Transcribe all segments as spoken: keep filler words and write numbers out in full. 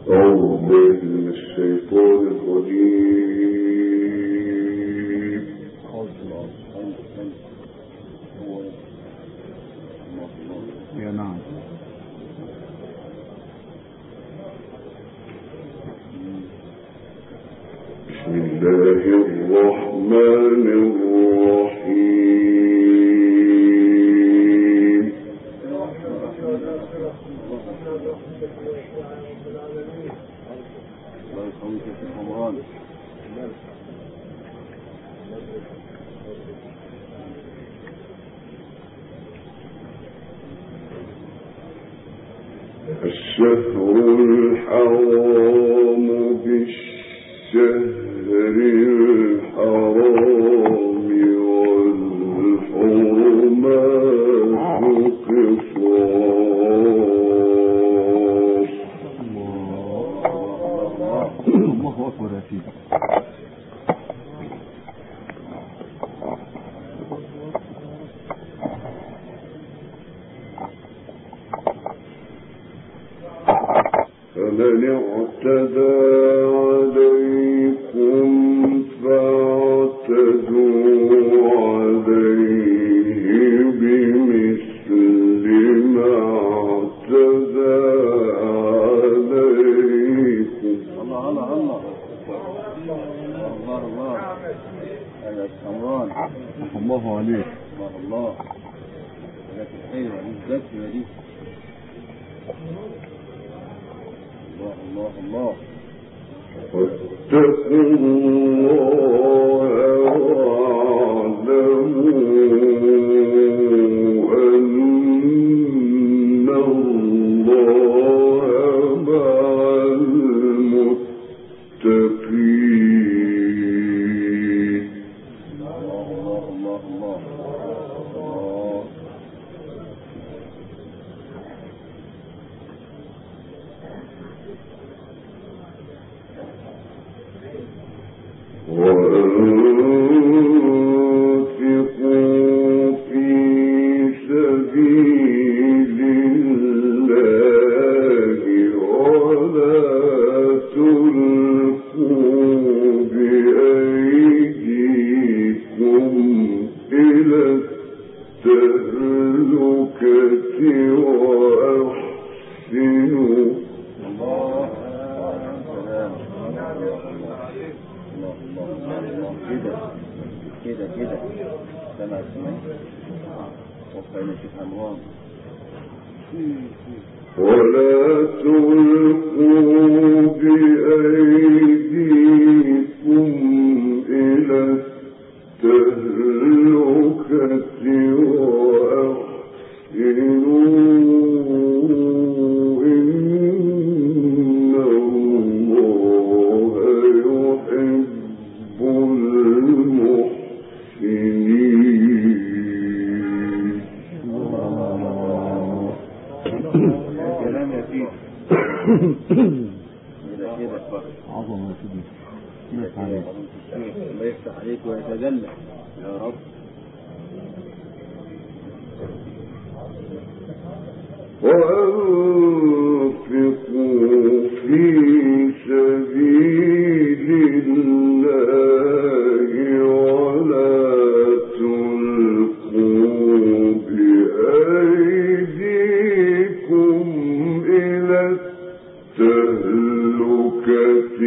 أعوذ بالله من الشيطان الرجيم. يا نعم. بسم الله الرحمن الرحيم. الشهر الحرام بالشهر الحرام والحرمات قصاص. الله أكبر يا سيدي. فمن اعتدى عليكم فاعتدوا عليه بمثل ما اعتدى عليكم. الله الله الله الله الله يا سمران، الله عليك. الله الله لك الحلوة دي الزكية دي. الله الله الله. واتقوا الله واعلموا أن الله مع المتقين. الله الله الله الله الله. وأنفقوا في سبيل الله ولا تلقوا بأيديكم إلى التهلكة وأحسنوا. الله سلام. الله الله الله كده كده كده. سمع سمع وفعلا شيخ عمران. ولا تلقوا بأيديكم إلى التهلكة وأحسنوا إن الله يحب المحسنين. كلام يا سيدي. كده كده عظمة يا سيدي. كده كده. الله يفتح عليك ويتجلى يا رب. وأنفقوا في سبيل الله ولا تلقوا بأيديكم إلى التهلكة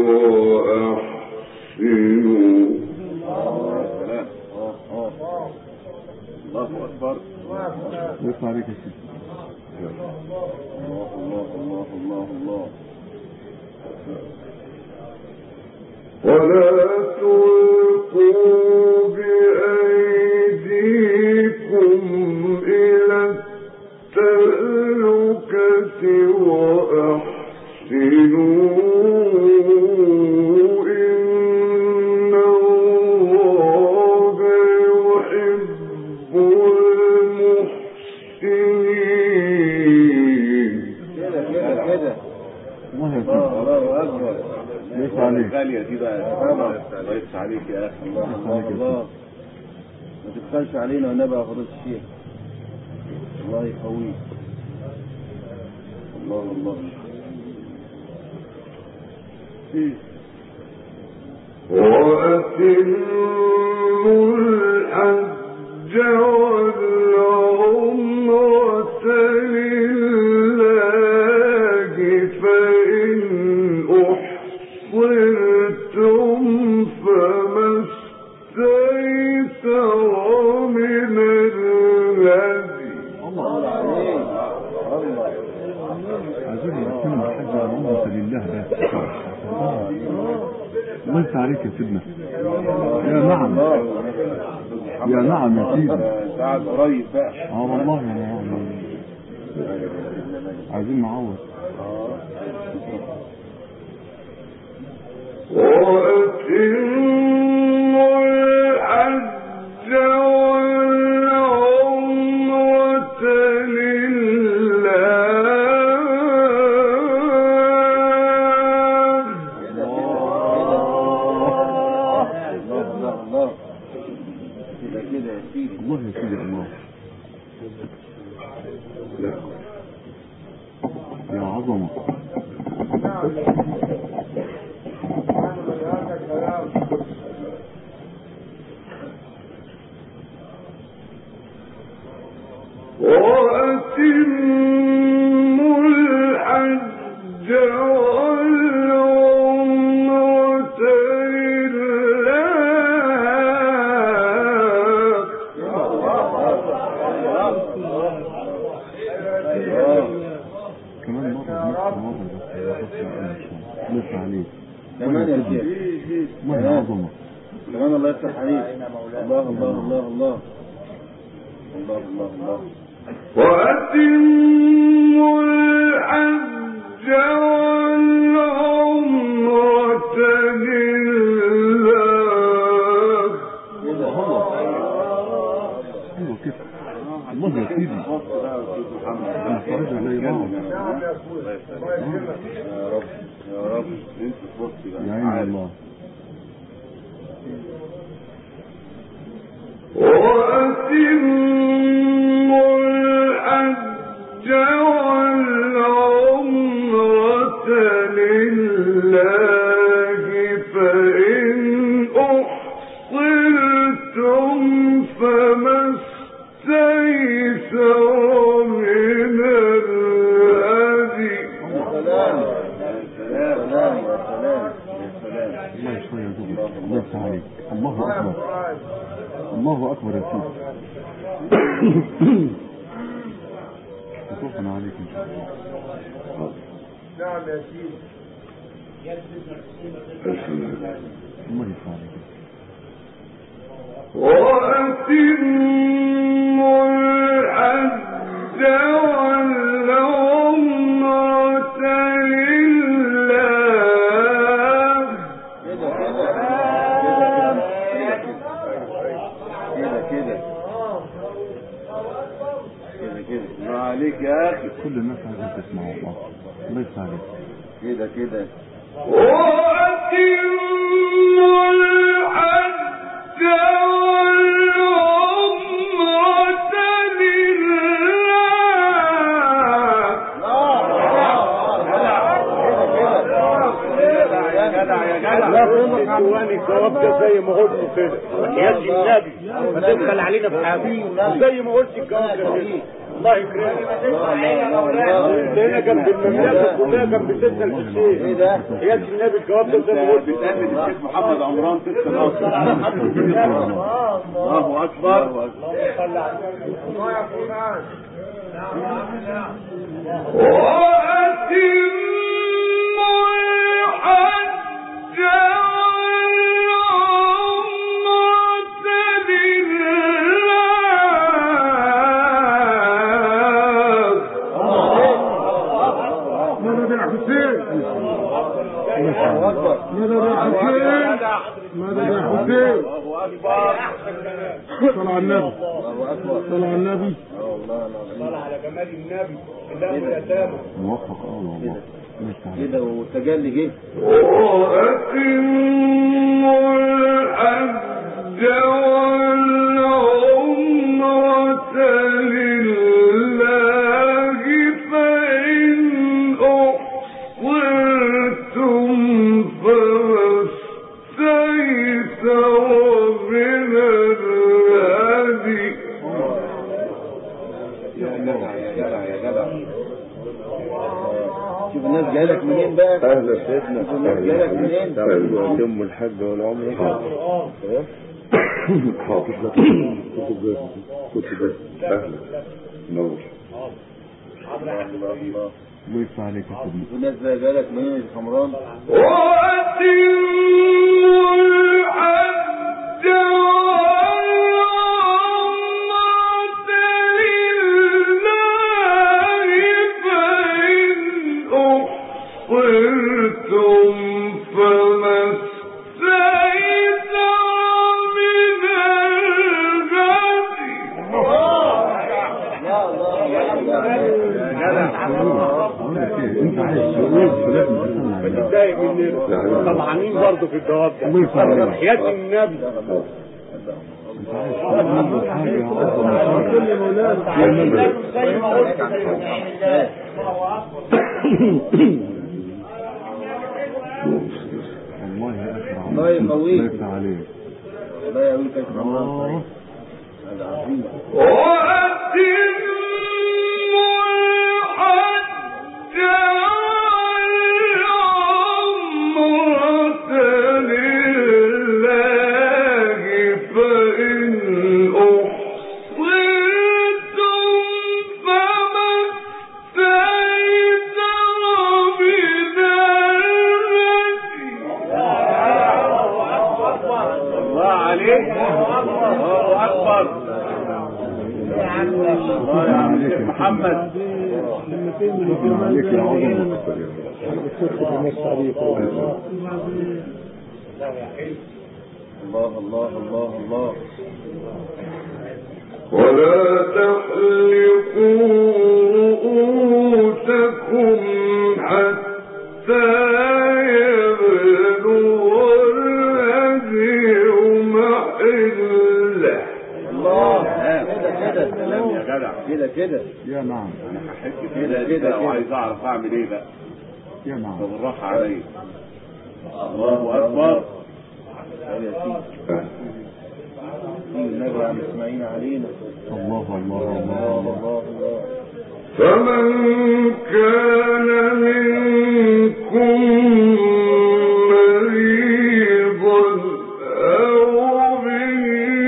وأحسنوا. سلام. اه اه الله أكبر. يرفع عليك يا سيدي. الله الله الله الله الله. ولا تلقوا بأيديكم إلى التهلكة وأحسنوا إن الله يحب المحسنين. كده كده كده. الله يا سيدي. الله أكبر. يرفع عليك. غالية دي بقى. الله يفتح عليك يا أخي. الله الله الله. ما تبخلش علينا والنبي يا فضيلة الشيخ. الله يقويك. الله الله. وأتموا الحج والعمرة لله فإن أحصرتم فما استيسر من الهدي. الله عليك. الله عايزين نتكلم الحج والعمرة لله بس. الله يفتح عليك يا سيدنا. يا نعم يا نعم يا سيدي. تعال قريب بقى. اه والله يا نعم. عايزين نعوض. وأتموا الحج والعمرة لله. الله يا سيدي الله. يا عظمة. وأتموا الحج والعمرة كمان مرة مرة بس عليك. كمان يا شيخ. ما هي عظمة. كمان الله يفتح عليك. الله الله الله الله الله الله الله. وأتموا الحج والعمرة لله. ايوه كده. الله يا سيدي. انا فرجع زي بعض. يا رب يا رب انت تبصي بقى. يا عين الله. وأتموا الحج والعمرة لله فإن أحصرتم فما استيسر من الهدي. سلام سلام سلام سلام. الله يشفى يا زوجي. الله يفتح عليك. الله أكبر. الله أكبر يا سيدي. توفنا عليك إن شاء الله. نعم يا سيدي. الله يفتح عليك. وأتموا الحج والعمرة لله. كده كده كده كده. الله عليك يا أخي. كل الناس عايزة تسمع الله. الله يفتح عليك. كده كده. وأتموا الحج والعمرة لله. لا تنطق عنواني الجواب ده زي ما قلته كده يا النبي ما تدخل علينا بحاجه زي ما قلت الجواب ده كده. الله يكرمك. انت هنا جنب المملكه كلها جنب سيدنا الحسين. ايه ده يا النبي الجواب ده زي ما قلت. بتقلد الشيخ محمد عمران تسكن اصلا. الله اكبر. الله يا فلان. صلى على النبي. صلى على النبي. صلى على جمال النبي. الله والأداب. موفق اه والله. كده والتجلي جه. وأتموا الحج والعمرة لله فإن أحصرتم شوف الناس جايه لك منين بقى؟ اهلا سيدنا. شوف الناس جايه لك منين؟ يتم الحج والعمره. حاضر لك. كنت بس اهلا نور. الله الله الله. ويفتح عليك يا سيدنا. شوف الناس بقى جايه لك منين يا حمران؟ بتضايق مننا طمعانين برضه في الجواب ده. حياة النبي كل مولانا زي ما قلت الله يا الله يقويك. الله يفتح عليك. الله يقويك يا حمران. هذا عظيم. محمد عليك يا عظمة. الله الله الله الله. ولا تحلقوا رؤوسكم حتى يبلغ الهدي محله. الله كده كده سلام يا جدع. كده كده يا نعم. انا هحس كده كده وعايز اعرف اعمل ايه بقى. يا نعم. بالراحه عليا. الله اكبر. يا سيدي النبي عم اسماعيل علينا. الله الله الله الله. الله الله. فمن كان منكم مريضا أو به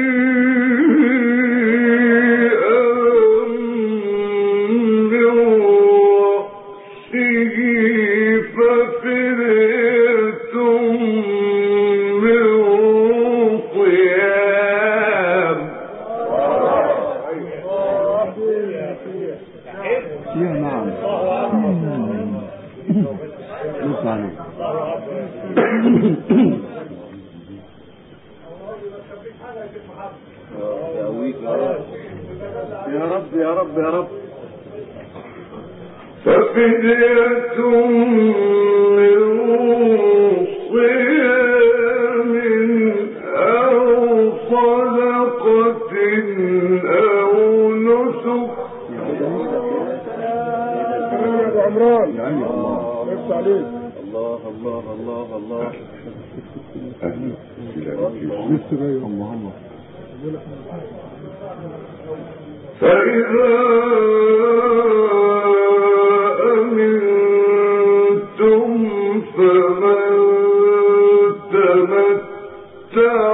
يا رب يا رب يا رب. ففدية من صيام أو صدقة أو نسك. يا ابو عمران نفس عليك. الله الله الله الله. الله الله. فإذا أمنتم فمن تمتع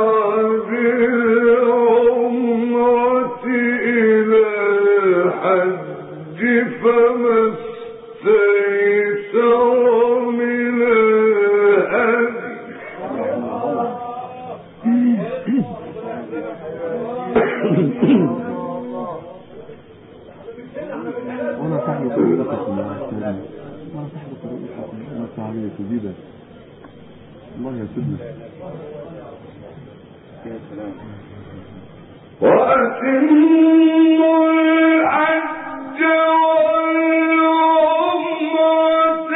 بالعمرة إلى الحج فما استيسر من الهدي. وانا تحلق رؤوسكم يا سيدنا. وانا تحلق رؤوسكم. نفس عليك جديدة. الله يا سيدنا. يا سلام. وأتموا الحج والعمرة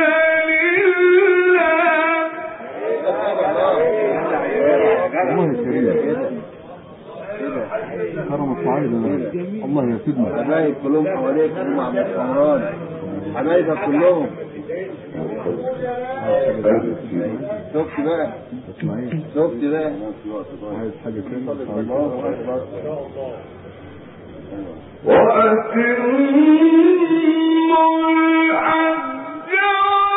لله. الله يا كريم. كرم الصعيد. الله يا سيدنا. حبايب كلهم حواليك هم عم حمران. حبايبك كلهم. شفت بقى اسماعيل. شفت بقى. عايز حاجة ثانية؟ وأتموا الحج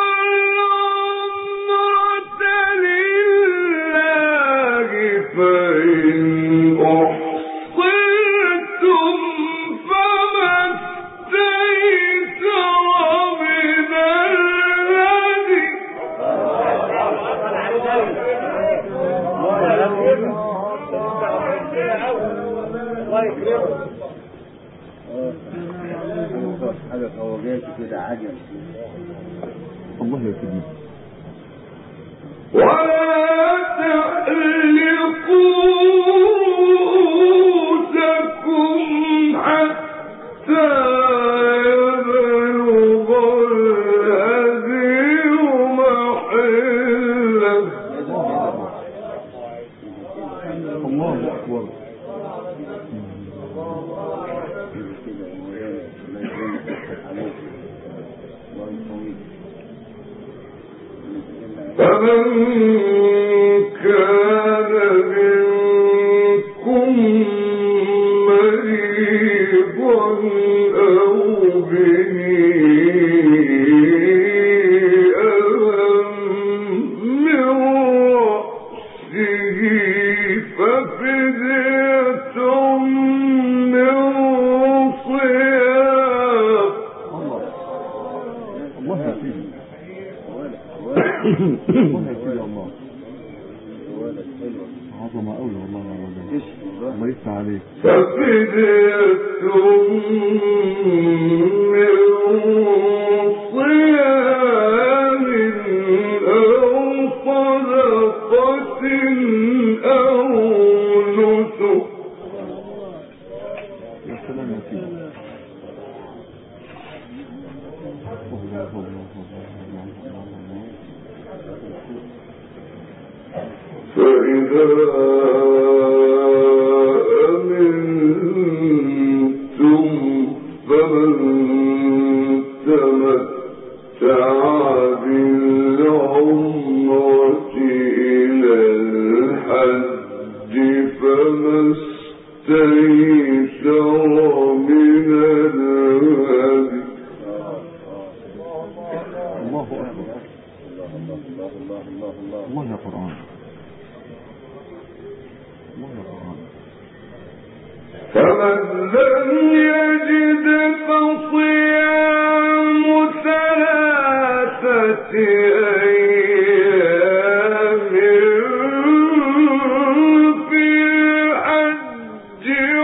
حاجة خواجات كده عجل. الله يا سيدي. ولا تحلقوا رؤوسكم حتى يبلغ الهدي محله. الله أكبر. فمن كان منكم مريضا أو به ألم من رأسه ففدية من صيام. الله يا سيدي. الله يا سيدي. الله عظمة أولى والله العظيم. الله يفتح عليك. ففدية من صيام أو صدقة أو نسك. يا سلام يا سيدي. الله الله الله. فإذا أمنتم فمن تمتع بالعمرة إلى الحج فما استيسر من الهدي. الله أكبر. الله يا قرآن. فمن لم يجد فصيام ثلاثة أيام في الحج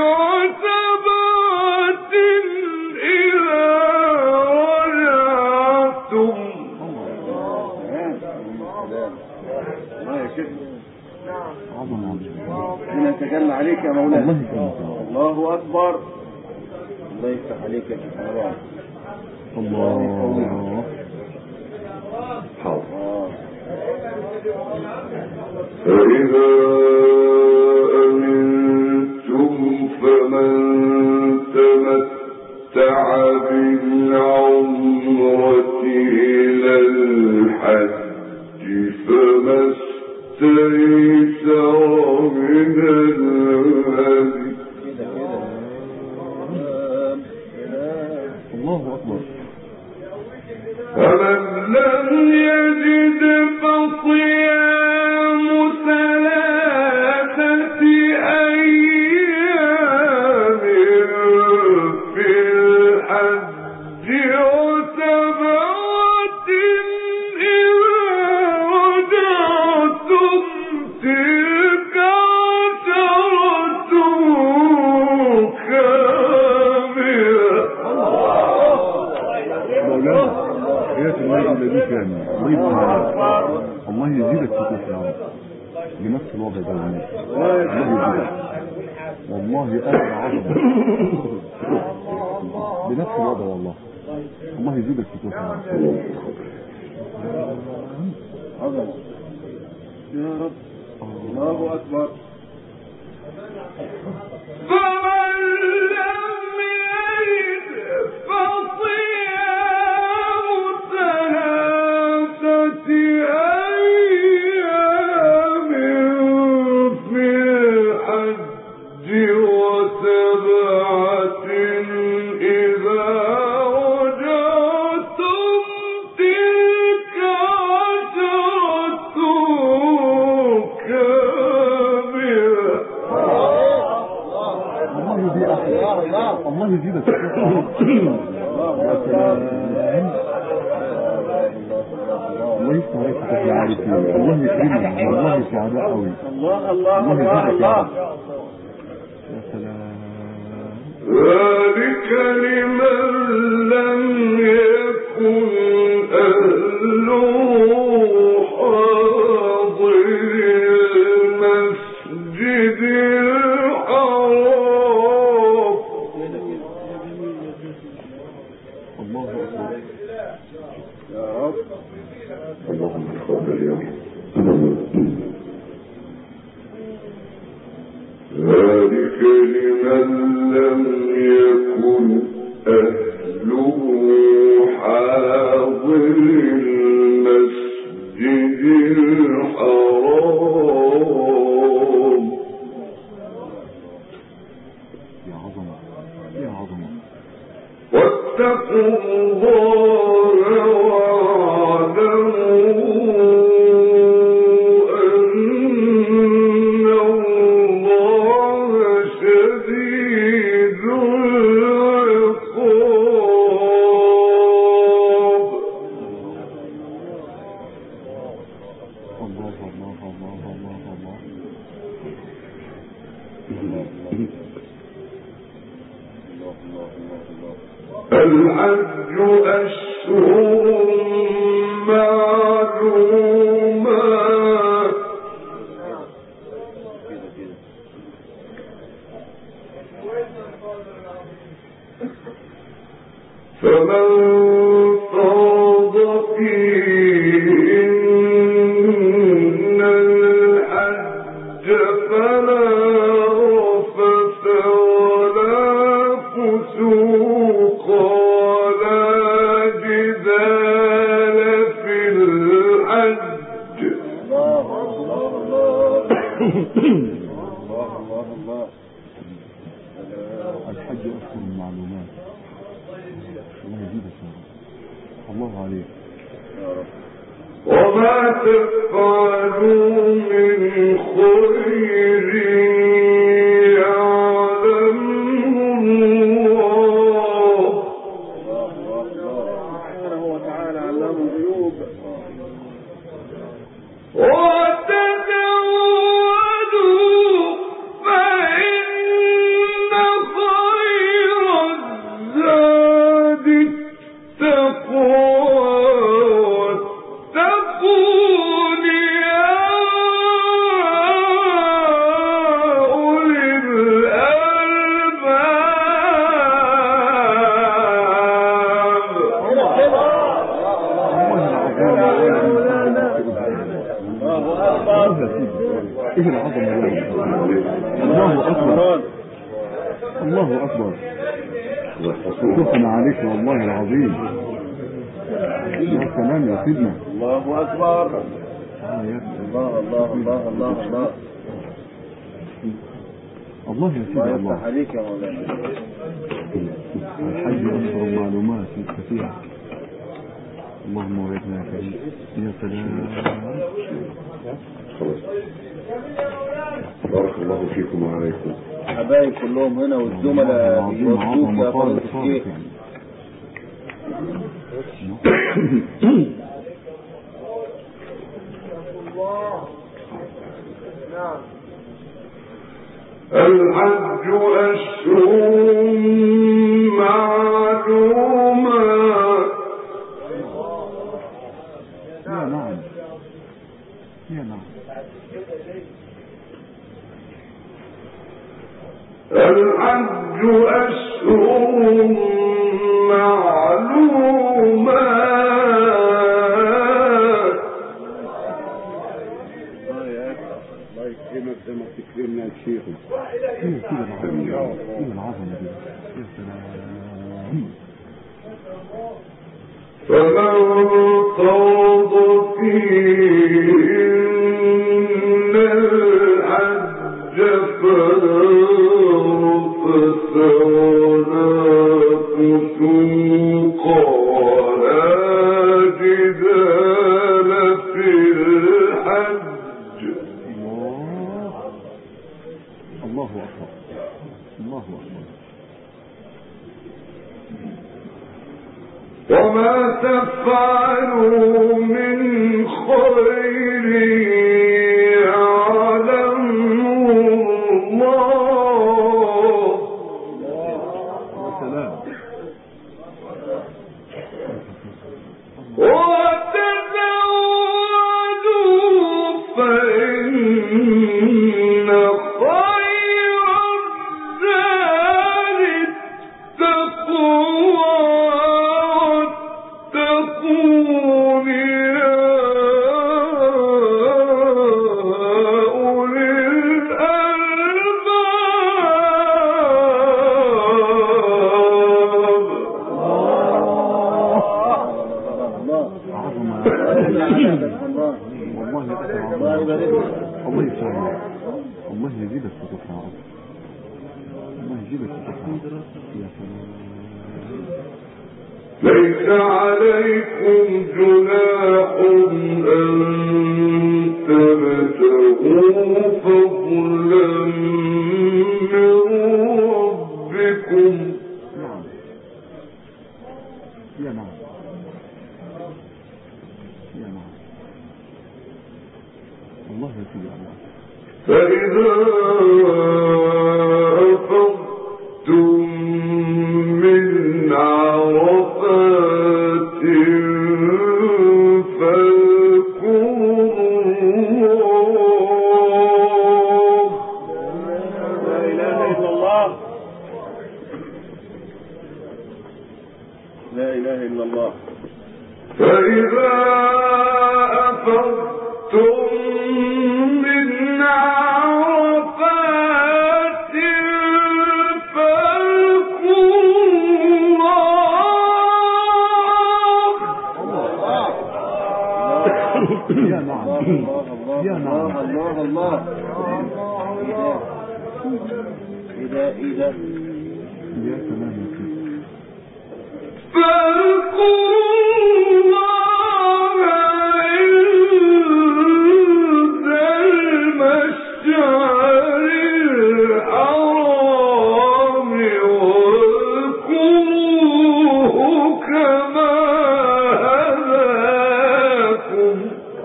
وسبعة إذا رجعتم. ربنا يتجلى عليك يا مولانا. الله يكرمك. الله أكبر. الله يفتح عليك يا شيخ عمران. الله. فإذا أمنتم فمن تمتع بالعمرة إلى الحج فما استيسر من الهدي. الله أكبر. فمن لم يجد فصيام ثلاثة أيام في الحج وسبعة إذا رجعتم تلك عشرة كاملة. مولانا حياة الله الذي كان. الله يفتح عليك. الله يزيدك فتوح يا رب بنفس الوضع ده. الله يزيدك والله أمر عظمة بنفس الوضع والله. الله يزيدك فتوح يا رب. عظمة يا رب. الله أكبر. فمن لم يجد فصيام ثلاثة أيام في الحج وسبعة إذا رجعتم تلك عشرة كاملة. الله يزيدك. يا سلام. الله يفتح عليك فتح يا عارفين. الله يكرمك والله سعداء قوي. الله الله الله الله. يا سلام. ذلك لمن لم يكن أهله حاضر المسجد الحرام. الله أكبر. يا رب اللهم تقبل يا رب. ذلك لمن لم يكن أهله حاضر المسجد الحرام. يا عظمة يا عظمة. واتقوا الله واعلموا أن الله شديد العقاب. الله الله الله الله الله. الحج أشهر معلومات فمن فرض فيهن الحج فلا رفث ولا فسوق ولا جدال في الحج. الله الله الله الله الله. الحج أشهر المعلومات. الله يزيدك يا رب. الله عليك يا رب. وما تفعلوا من خير يعلمه الله. سبحانه وتعالى علام الغيوب. وتزودوا فإن خير الزاد التقوى واتقون يا أولي الألباب. ايه العظمة يا رب. الله أكبر الله أكبر. شكرا عليك والله العظيم. يا سلام يا سيدنا. الله أكبر. آه يا ابني. الله الله الله الله الله. الله يا سيدي الله الله. يفتح عليك يا مولانا. الحج أكثر المعلومات كثيرة. اللهم وعدنا يا كريم. يا سلام. بارك الله فيكم وعليكم. حبايب كلهم هنا والزملاء العظيم يوفقوك عظمة يا فضيلة صارت صارت الشيخ. الحج أشهر معلومات يا نعم يا نعم. الحج أشهر معلومات. الله يكرمك زي ما بتكرمنا يا شيخ. ايه كده العظمة ايه العظمة دي. يا سلام. فمن فرض فيهن الحج فلا رفث ولا فسوق ولا جدال في الحج. الله أكبر الله أكبر. وما تفعلوا من خير يعلمه الله. والله الله يبارك لك. الله يسلمك. الله يزيدك فتوح يا رب. الله يزيدك فتوح يا رب. يا سلام. ليس عليكم جناح أن تبتغوا فضلا من ربكم. نعم يا نعم يا نعم الله يسير الله. فإذا أفضتم من عرفات فاذكروا الله. لا اله الا الله. لا إله إلا الله. فإذا أفضتم من عرفات فاذكروا يا نعم يا نعم الله الله. إذا إذا يا سلام يا سيدي. فاذكروا الله عند المشعر الحرام واذكروه كما هداكم.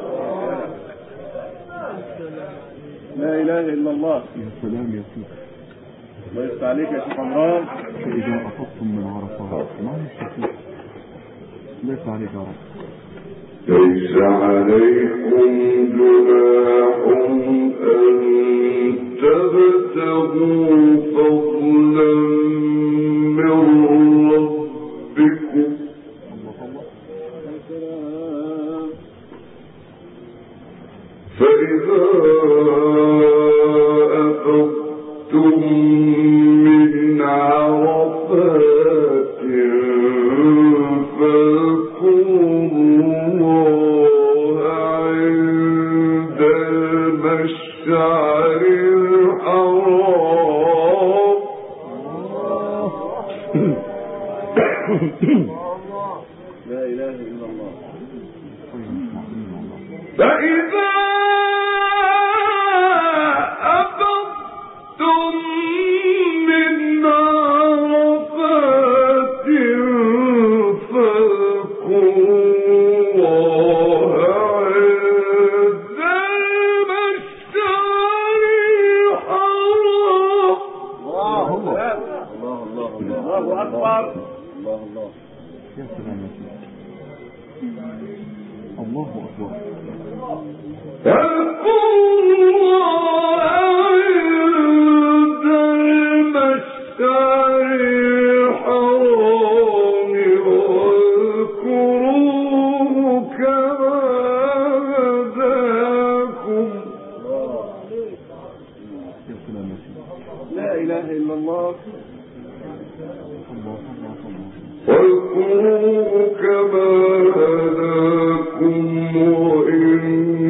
لا إله إلا الله. يا سلام يا سيدي. الله يفتح عليك يا شيخ عمران. فإذا أفضتم من عرفات ما يستطيع. ليس عليك يا رب. ليس عليكم جناح أن تبتغوا فضلا من ربكم. فإذا أفضتم من عرفات فاذكروا الله عند المشعر الحرام. لا إله إلا الله. فإذا أفضتم من عرفات فاذكروا الله عند المشعر الحرام. الله الله الله الله اكبر. الله الله. يا سلام يا سيدي. الله أكبر. فاذكروا الله عند المشعر الحرام واذكروه كما هداكم. يا سلام يا سيدي. لا إله إلا الله. الله الله الله. واذكروه كما هداكم وإن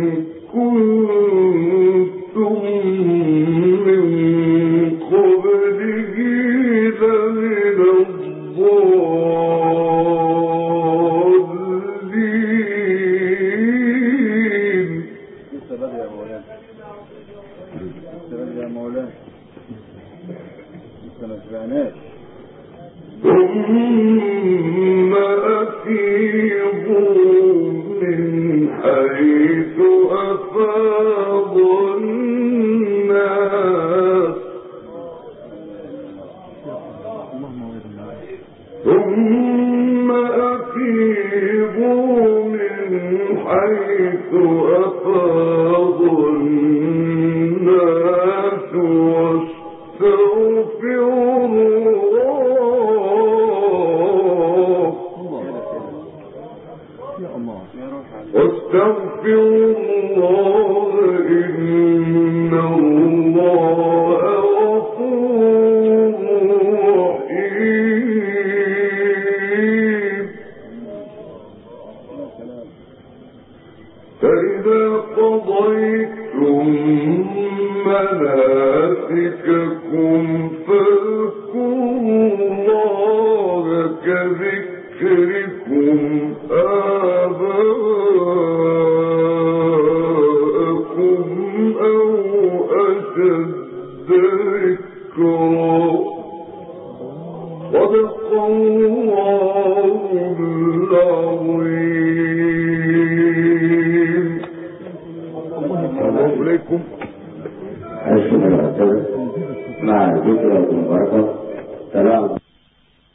كنتم من قبله لمن الضالين. لسه بدري يا مولانا. لسه بدري يا مولانا. لسه ما سمعناش. ثم أفيضوا من حيث أفاض الناس. ثم أفيضوا من حيث أفاض الناس واستغفروا الله. يا الله. واستغفروا الله إن الله غفور رحيم. فإذا قضيتم مناسككم فاذكروا الله كذكركم آباءكم